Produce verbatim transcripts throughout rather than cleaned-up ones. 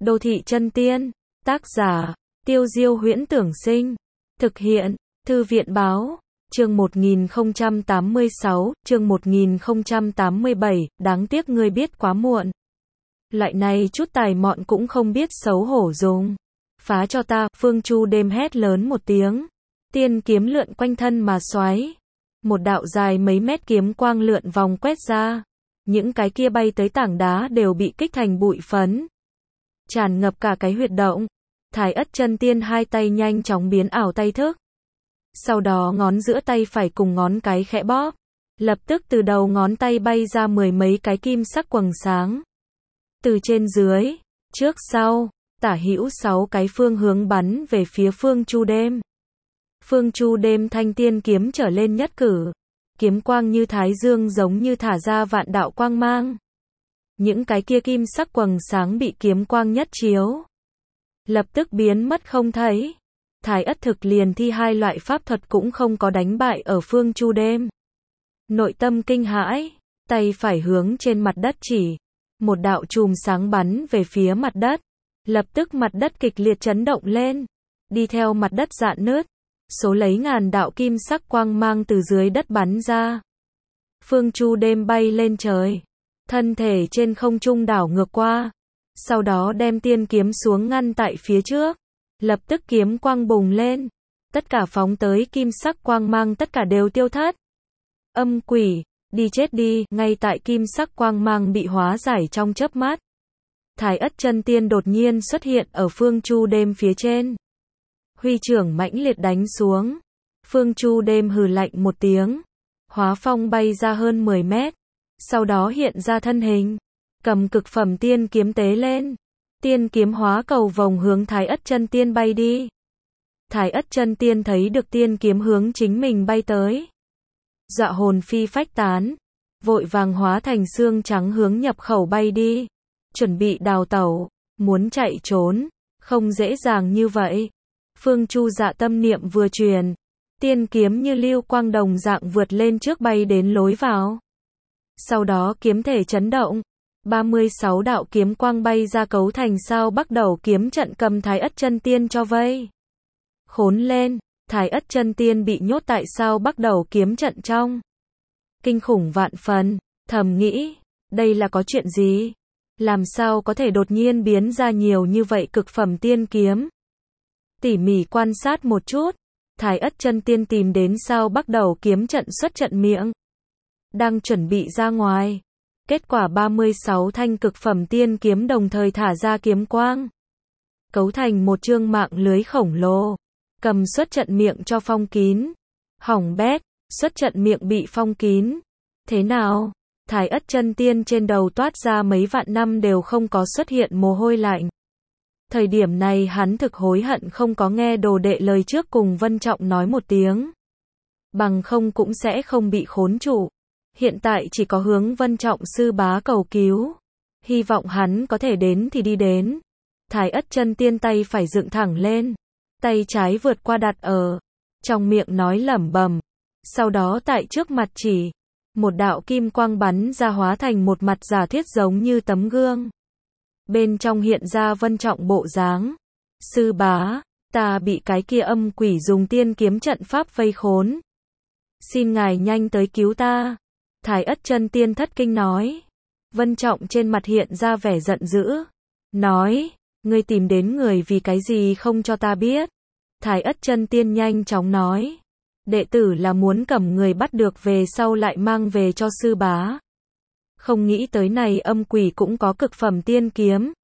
Đô thị chân tiên, tác giả, Tiêu Diêu Huyễn Tưởng Sinh, thực hiện, Thư viện Báo, chương một nghìn không trăm tám mươi sáu, chương một nghìn không trăm tám mươi bảy, đáng tiếc ngươi biết quá muộn. Loại này chút tài mọn cũng không biết xấu hổ dùng. Phá cho ta, Phương Chu đêm hét lớn một tiếng. Tiên kiếm lượn quanh thân mà xoáy. Một đạo dài mấy mét kiếm quang lượn vòng quét ra. Những cái kia bay tới tảng đá đều bị kích thành bụi phấn. Tràn ngập cả cái huyệt động. Thái Ất chân tiên hai tay nhanh chóng biến ảo tay thức. Sau đó ngón giữa tay phải cùng ngón cái khẽ bóp. Lập tức từ đầu ngón tay bay ra mười mấy cái kim sắc quầng sáng. Từ trên dưới, trước sau, tả hữu sáu cái phương hướng bắn về phía Phương Chu đêm. Phương Chu đêm thanh tiên kiếm trở lên nhất cử. Kiếm quang như thái dương giống như thả ra vạn đạo quang mang. Những cái kia kim sắc quầng sáng bị kiếm quang nhất chiếu. Lập tức biến mất không thấy. Thái Ất thực liền thi hai loại pháp thuật cũng không có đánh bại ở Phương Chu đêm. Nội tâm kinh hãi, tay phải hướng trên mặt đất chỉ. Một đạo chùm sáng bắn về phía mặt đất. Lập tức mặt đất kịch liệt chấn động lên. Đi theo mặt đất rạn nứt. Số lấy ngàn đạo kim sắc quang mang từ dưới đất bắn ra. Phương Chu đêm bay lên trời. Thân thể trên không trung đảo ngược qua. Sau đó đem tiên kiếm xuống ngăn tại phía trước. Lập tức kiếm quang bùng lên. Tất cả phóng tới kim sắc quang mang tất cả đều tiêu thất. Âm quỷ, đi chết đi, ngay tại kim sắc quang mang bị hóa giải trong chớp mắt. Thái Ất chân tiên đột nhiên xuất hiện ở Phương Chu đêm phía trên. Huy trưởng mãnh liệt đánh xuống. Phương Chu đêm hừ lạnh một tiếng. Hóa phong bay ra hơn mười mét. Sau đó hiện ra thân hình. Cầm cực phẩm tiên kiếm tế lên. Tiên kiếm hóa cầu vòng hướng Thái Ất chân tiên bay đi. Thái Ất chân tiên thấy được tiên kiếm hướng chính mình bay tới. Dọa hồn phi phách tán. Vội vàng hóa thành xương trắng hướng nhập khẩu bay đi. Chuẩn bị đào tẩu. Muốn chạy trốn. Không dễ dàng như vậy. Phương Chu dạ tâm niệm vừa truyền. Tiên kiếm như lưu quang đồng dạng vượt lên trước bay đến lối vào. Sau đó kiếm thể chấn động. ba mươi sáu đạo kiếm quang bay ra cấu thành sao bắt đầu kiếm trận cầm Thái Ất chân tiên cho vây. Khốn lên, Thái Ất chân tiên bị nhốt tại sao bắt đầu kiếm trận trong. Kinh khủng vạn phần, thầm nghĩ, đây là có chuyện gì? Làm sao có thể đột nhiên biến ra nhiều như vậy cực phẩm tiên kiếm? Tỉ mỉ quan sát một chút, Thái Ất chân tiên tìm đến sao bắt đầu kiếm trận xuất trận miệng. Đang chuẩn bị ra ngoài. Kết quả ba mươi sáu thanh cực phẩm tiên kiếm đồng thời thả ra kiếm quang. Cấu thành một chương mạng lưới khổng lồ. Cầm xuất trận miệng cho phong kín. Hỏng bét, xuất trận miệng bị phong kín. Thế nào? Thái Ất chân tiên trên đầu toát ra mấy vạn năm đều không có xuất hiện mồ hôi lạnh. Thời điểm này hắn thực hối hận không có nghe đồ đệ lời trước cùng Vân Trọng nói một tiếng. Bằng không cũng sẽ không bị khốn trụ. Hiện tại chỉ có hướng Vân Trọng sư bá cầu cứu. Hy vọng hắn có thể đến thì đi đến. Thái Ất chân tiên tay phải dựng thẳng lên. Tay trái vượt qua đặt ở. Trong miệng nói lẩm bẩm. Sau đó tại trước mặt chỉ. Một đạo kim quang bắn ra hóa thành một mặt giả thiết giống như tấm gương. Bên trong hiện ra Vân Trọng bộ dáng. Sư bá, ta bị cái kia âm quỷ dùng tiên kiếm trận pháp vây khốn. Xin ngài nhanh tới cứu ta. Thái Ất chân tiên thất kinh nói. Vân Trọng trên mặt hiện ra vẻ giận dữ. Nói, ngươi tìm đến người vì cái gì không cho ta biết. Thái Ất chân tiên nhanh chóng nói. Đệ tử là muốn cầm người bắt được về sau lại mang về cho sư bá. Không nghĩ tới này âm quỷ cũng có cực phẩm tiên kiếm.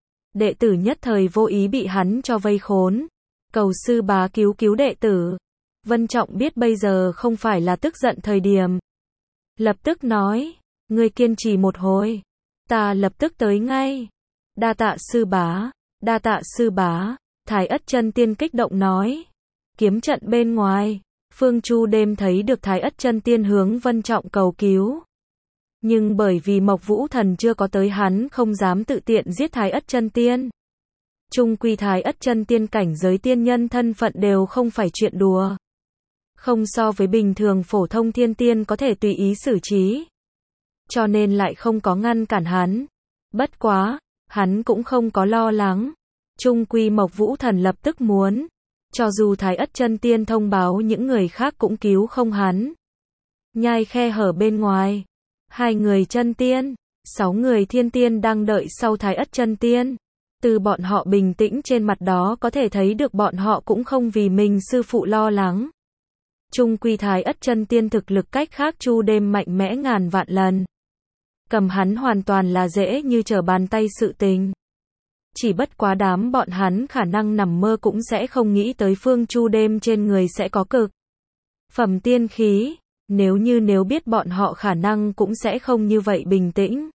Đệ tử nhất thời vô ý bị hắn cho vây khốn. Cầu sư bá cứu cứu đệ tử. Vân Trọng biết bây giờ không phải là tức giận thời điểm. Lập tức nói, ngươi kiên trì một hồi. Ta lập tức tới ngay. Đa tạ sư bá, đa tạ sư bá. Thái Ất chân tiên kích động nói. Kiếm trận bên ngoài. Phương Chu đêm thấy được Thái Ất chân tiên hướng Vân Trọng cầu cứu. Nhưng bởi vì Mộc Vũ Thần chưa có tới hắn không dám tự tiện giết Thái Ất chân tiên. Chung quy Thái Ất chân tiên cảnh giới tiên nhân thân phận đều không phải chuyện đùa. Không so với bình thường phổ thông thiên tiên có thể tùy ý xử trí. Cho nên lại không có ngăn cản hắn. Bất quá, hắn cũng không có lo lắng. Chung quy Mộc Vũ Thần lập tức muốn, cho dù Thái Ất Chân Tiên thông báo những người khác cũng cứu không hắn. Nhai khe hở bên ngoài, hai người chân tiên, sáu người thiên tiên đang đợi sau Thái Ất Chân Tiên. Từ bọn họ bình tĩnh trên mặt đó có thể thấy được bọn họ cũng không vì mình sư phụ lo lắng. Chung quy Thái Ất Chân Tiên thực lực cách khác Chu Đêm mạnh mẽ ngàn vạn lần. Cầm hắn hoàn toàn là dễ như trở bàn tay sự tình. Chỉ bất quá đám bọn hắn khả năng nằm mơ cũng sẽ không nghĩ tới Phương Chu Đêm trên người sẽ có cực phẩm tiên khí, nếu như nếu biết bọn họ khả năng cũng sẽ không như vậy bình tĩnh.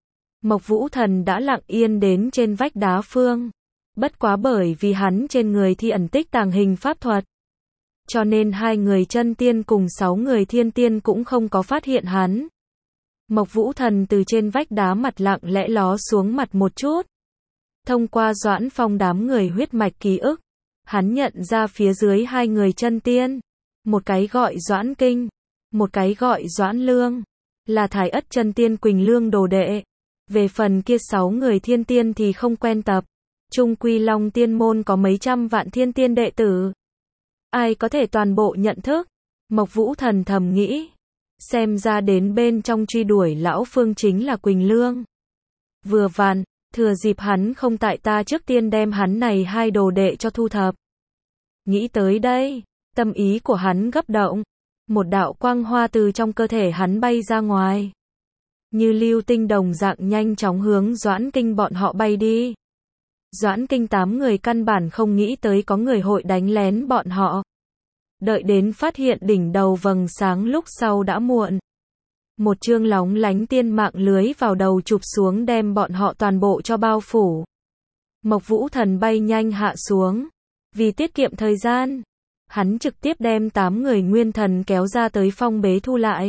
Mộc Vũ Thần đã lặng yên đến trên vách đá phương. Bất quá bởi vì hắn trên người thi ẩn tích tàng hình pháp thuật, cho nên hai người chân tiên cùng sáu người thiên tiên cũng không có phát hiện hắn. Mộc Vũ Thần từ trên vách đá mặt lặng lẽ ló xuống mặt một chút. Thông qua Doãn Phong đám người huyết mạch ký ức, hắn nhận ra phía dưới hai người chân tiên. Một cái gọi Doãn Kinh, một cái gọi Doãn Lương, là Thái Ất Chân Tiên Quỳnh Lương đồ đệ. Về phần kia sáu người thiên tiên thì không quen tập. Trung quy Long Tiên môn có mấy trăm vạn thiên tiên đệ tử. Ai có thể toàn bộ nhận thức? Mộc Vũ Thần thầm nghĩ. Xem ra đến bên trong truy đuổi lão Phương chính là Quỳnh Lương. Vừa vặn, thừa dịp hắn không tại ta trước tiên đem hắn này hai đồ đệ cho thu thập. Nghĩ tới đây, tâm ý của hắn gấp động. Một đạo quang hoa từ trong cơ thể hắn bay ra ngoài. Như lưu tinh đồng dạng nhanh chóng hướng Doãn Kinh bọn họ bay đi. Doãn Kinh tám người căn bản không nghĩ tới có người hội đánh lén bọn họ. Đợi đến phát hiện đỉnh đầu vầng sáng lúc sau đã muộn. Một chương lóng lánh tiên mạng lưới vào đầu chụp xuống đem bọn họ toàn bộ cho bao phủ. Mộc Vũ Thần bay nhanh hạ xuống. Vì tiết kiệm thời gian, hắn trực tiếp đem tám người nguyên thần kéo ra tới phong bế thu lại.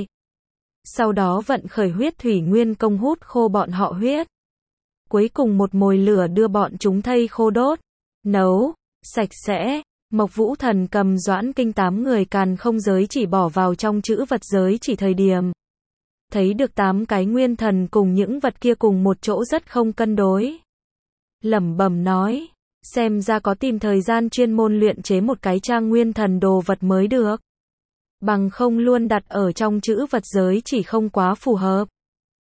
Sau đó vận khởi huyết thủy nguyên công hút khô bọn họ huyết. Cuối cùng một mồi lửa đưa bọn chúng thây khô đốt, nấu, sạch sẽ. Mộc Vũ Thần cầm Doãn Kinh tám người càn không giới chỉ bỏ vào trong chữ vật giới chỉ thời điểm. Thấy được tám cái nguyên thần cùng những vật kia cùng một chỗ rất không cân đối. Lẩm bẩm nói, xem ra có tìm thời gian chuyên môn luyện chế một cái trang nguyên thần đồ vật mới được. Bằng không luôn đặt ở trong chữ vật giới chỉ không quá phù hợp.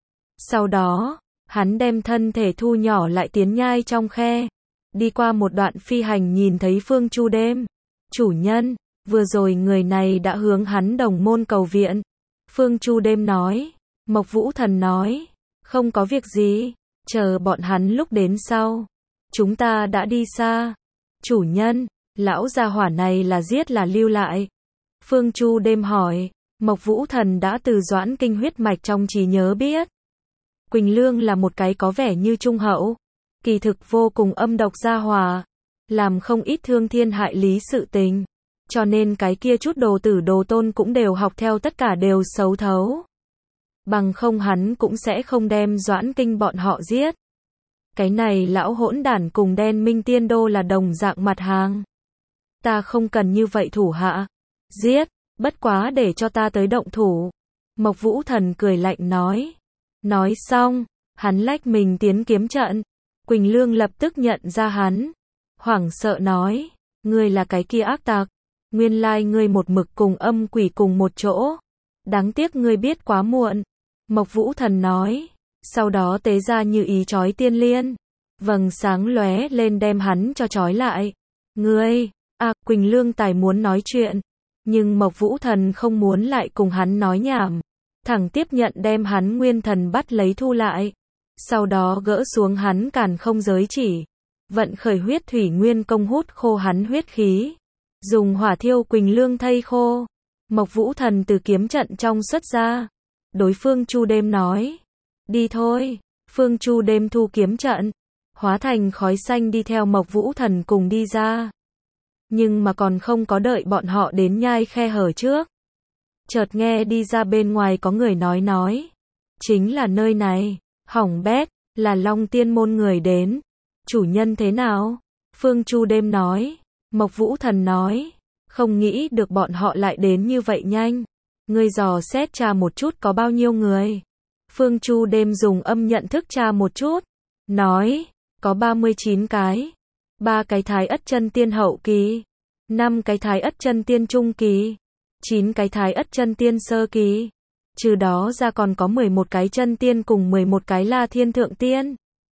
Sau đó, hắn đem thân thể thu nhỏ lại tiến nhai trong khe. Đi qua một đoạn phi hành nhìn thấy Phương Chu Đêm. Chủ nhân, vừa rồi người này đã hướng hắn đồng môn cầu viện. Phương Chu Đêm nói. Mộc Vũ Thần nói. Không có việc gì, chờ bọn hắn lúc đến sau. Chúng ta đã đi xa. Chủ nhân, lão gia hỏa này là giết là lưu lại? Phương Chu Đêm hỏi. Mộc Vũ Thần đã từ Doãn Kinh huyết mạch trong trí nhớ biết. Quỳnh Lương là một cái có vẻ như trung hậu, kỳ thực vô cùng âm độc gia hỏa, làm không ít thương thiên hại lý sự tình, cho nên cái kia chút đồ tử đồ tôn cũng đều học theo tất cả đều xấu thấu. Bằng không hắn cũng sẽ không đem Doãn Kinh bọn họ giết. Cái này lão hỗn đản cùng Đen Minh Tiên Đô là đồng dạng mặt hàng. Ta không cần như vậy thủ hạ. Giết, bất quá để cho ta tới động thủ. Mộc Vũ Thần cười lạnh nói. Nói xong, hắn lách mình tiến kiếm trận. Quỳnh Lương lập tức nhận ra hắn. Hoảng sợ nói, ngươi là cái kia ác tặc. Nguyên lai ngươi một mực cùng âm quỷ cùng một chỗ. Đáng tiếc ngươi biết quá muộn. Mộc Vũ Thần nói. Sau đó tế ra như ý chói tiên liên. Vầng sáng lóe lên đem hắn cho chói lại. Ngươi, à, Quỳnh Lương tài muốn nói chuyện. Nhưng Mộc Vũ Thần không muốn lại cùng hắn nói nhảm. Thẳng tiếp nhận đem hắn nguyên thần bắt lấy thu lại. Sau đó gỡ xuống hắn càn không giới chỉ. Vận khởi huyết thủy nguyên công hút khô hắn huyết khí. Dùng hỏa thiêu Quỳnh Lương thây khô. Mộc Vũ Thần từ kiếm trận trong xuất ra. Đối phương Chu Đêm nói. Đi thôi. Phương Chu Đêm thu kiếm trận. Hóa thành khói xanh đi theo Mộc Vũ Thần cùng đi ra. Nhưng mà còn không có đợi bọn họ đến nhai khe hở trước. Chợt nghe đi ra bên ngoài có người nói nói. Chính là nơi này. Hỏng bét, là Long Tiên môn người đến. Chủ nhân thế nào? Phương Chu Đêm nói. Mộc Vũ Thần nói. Không nghĩ được bọn họ lại đến như vậy nhanh. Ngươi dò xét tra một chút có bao nhiêu người. Phương Chu Đêm dùng âm nhận thức tra một chút. Nói. có ba mươi chín cái. ba cái thái ất chân tiên hậu kỳ, năm cái thái ất chân tiên trung kỳ, chín cái thái ất chân tiên sơ kỳ. Trừ đó ra còn có mười một cái chân tiên cùng mười một cái La Thiên thượng tiên.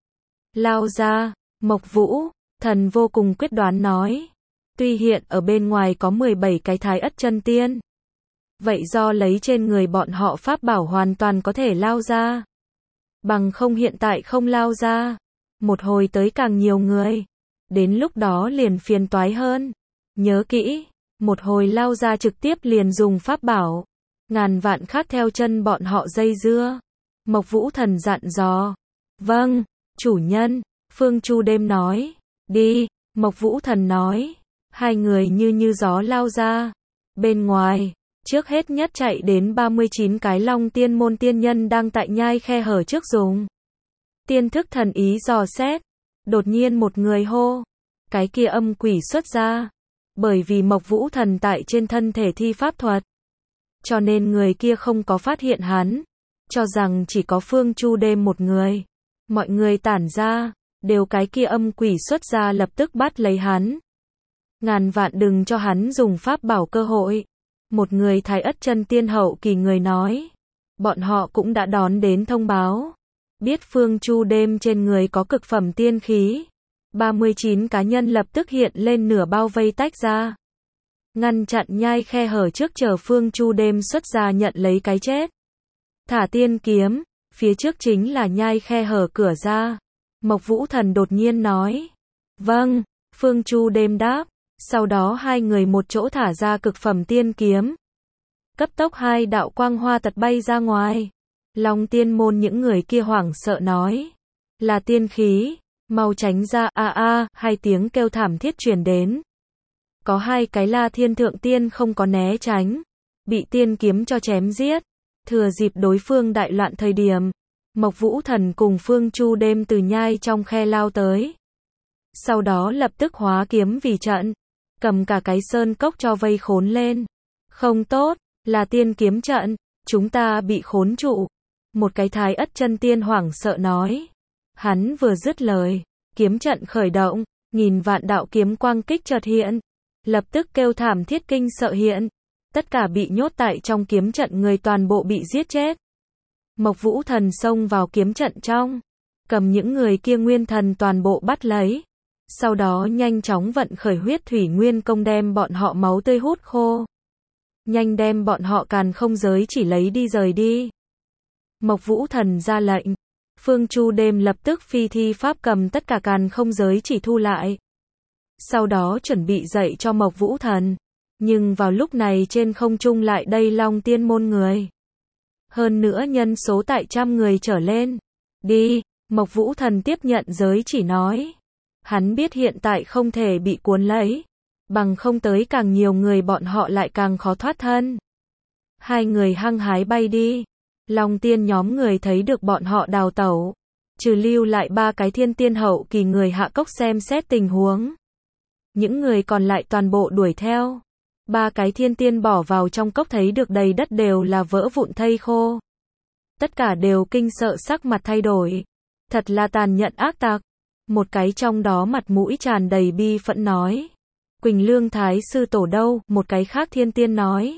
Lao ra, Mộc Vũ Thần vô cùng quyết đoán nói. Tuy hiện ở bên ngoài có mười bảy cái thái ất chân tiên, vậy do lấy trên người bọn họ pháp bảo hoàn toàn có thể lao ra. Bằng không hiện tại không lao ra, một hồi tới càng nhiều người, đến lúc đó liền phiền toái hơn. Nhớ kỹ, một hồi lao ra trực tiếp liền dùng pháp bảo, ngàn vạn khác theo chân bọn họ dây dưa. Mộc Vũ Thần dặn dò. Vâng, chủ nhân, Phương Chu Đêm nói. Đi, Mộc Vũ Thần nói. Hai người như như gió lao ra. Bên ngoài, trước hết nhất chạy đến ba mươi chín cái Long Tiên môn tiên nhân đang tại nhai khe hở trước dùng tiên thức thần ý dò xét. Đột nhiên một người hô. Cái kia âm quỷ xuất ra. Bởi vì Mộc Vũ Thần tại trên thân thể thi pháp thuật, cho nên người kia không có phát hiện hắn, cho rằng chỉ có Phương Chu Đêm một người. Mọi người tản ra, đều cái kia âm quỷ xuất ra lập tức bắt lấy hắn. Ngàn vạn đừng cho hắn dùng pháp bảo cơ hội. Một người thái ất chân tiên hậu kỳ người nói. Bọn họ cũng đã đón đến thông báo. Biết Phương Chu Đêm trên người có cực phẩm tiên khí. ba mươi chín cá nhân lập tức hiện lên nửa bao vây tách ra. Ngăn chặn nhai khe hở trước chờ Phương Chu Đêm xuất ra nhận lấy cái chết. Thả tiên kiếm, phía trước chính là nhai khe hở cửa ra. Mộc Vũ Thần đột nhiên nói. Vâng, Phương Chu Đêm đáp. Sau đó hai người một chỗ thả ra cực phẩm tiên kiếm. Cấp tốc hai đạo quang hoa tật bay ra ngoài. Long Tiên môn những người kia hoảng sợ nói. Là tiên khí, mau tránh ra. A a, hai tiếng kêu thảm thiết truyền đến. Có hai cái La Thiên thượng tiên không có né tránh, bị tiên kiếm cho chém giết. Thừa dịp đối phương đại loạn thời điểm, Mộc Vũ Thần cùng Phương Chu Đêm từ nhai trong khe lao tới. Sau đó lập tức hóa kiếm vì trận, cầm cả cái sơn cốc cho vây khốn lên. Không tốt, là tiên kiếm trận, chúng ta bị khốn trụ. Một cái thái ất chân tiên hoảng sợ nói. Hắn vừa dứt lời, kiếm trận khởi động, nghìn vạn đạo kiếm quang kích chợt hiện. Lập tức kêu thảm thiết kinh sợ hiện. Tất cả bị nhốt tại trong kiếm trận người toàn bộ bị giết chết. Mộc Vũ Thần xông vào kiếm trận trong, cầm những người kia nguyên thần toàn bộ bắt lấy. Sau đó nhanh chóng vận khởi huyết thủy nguyên công đem bọn họ máu tươi hút khô. Nhanh đem bọn họ càn không giới chỉ lấy đi rời đi. Mộc Vũ Thần ra lệnh. Phương Chu Đêm lập tức phi thi pháp cầm tất cả càn không giới chỉ thu lại. Sau đó chuẩn bị dạy cho Mộc Vũ Thần. Nhưng vào lúc này trên không trung lại đây Long Tiên môn người. Hơn nữa nhân số tại trăm người trở lên. Đi, Mộc Vũ Thần tiếp nhận giới chỉ nói. Hắn biết hiện tại không thể bị cuốn lấy. Bằng không tới càng nhiều người bọn họ lại càng khó thoát thân. Hai người hăng hái bay đi. Long Tiên nhóm người thấy được bọn họ đào tẩu. Trừ lưu lại ba cái thiên tiên hậu kỳ người hạ cốc xem xét tình huống. Những người còn lại toàn bộ đuổi theo. Ba cái thiên tiên bỏ vào trong cốc thấy được đầy đất đều là vỡ vụn thây khô. Tất cả đều kinh sợ sắc mặt thay đổi. Thật là tàn nhẫn ác tặc. Một cái trong đó mặt mũi tràn đầy bi phẫn nói. Quỳnh Lương Thái sư tổ đâu? Một cái khác thiên tiên nói.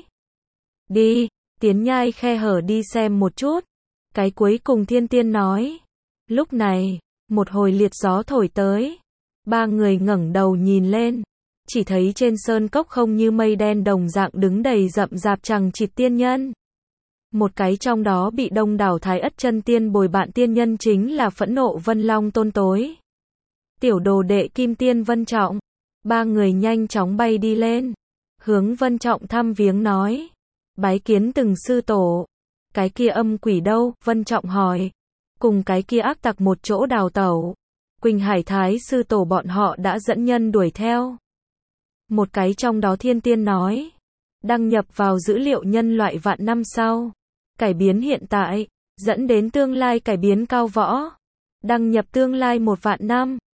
Đi, tiến nhai khe hở đi xem một chút. Cái cuối cùng thiên tiên nói. Lúc này, một hồi liệt gió thổi tới. Ba người ngẩng đầu nhìn lên. Chỉ thấy trên sơn cốc không như mây đen đồng dạng đứng đầy rậm rạp chằng chịt tiên nhân. Một cái trong đó bị đông đảo thái ất chân tiên bồi bạn tiên nhân chính là phẫn nộ Vân Long Tôn Tối. Tiểu đồ đệ Kim Tiên Vân Trọng. Ba người nhanh chóng bay đi lên. Hướng Vân Trọng thăm viếng nói. Bái kiến từng sư tổ. Cái kia âm quỷ đâu? Vân Trọng hỏi. Cùng cái kia ác tặc một chỗ đào tẩu. Quỳnh Hải Thái sư tổ bọn họ đã dẫn nhân đuổi theo. Một cái trong đó thiên tiên nói. Đăng nhập vào dữ liệu nhân loại vạn năm sau. Cải biến hiện tại. Dẫn đến tương lai cải biến cao võ. Đăng nhập tương lai một vạn năm.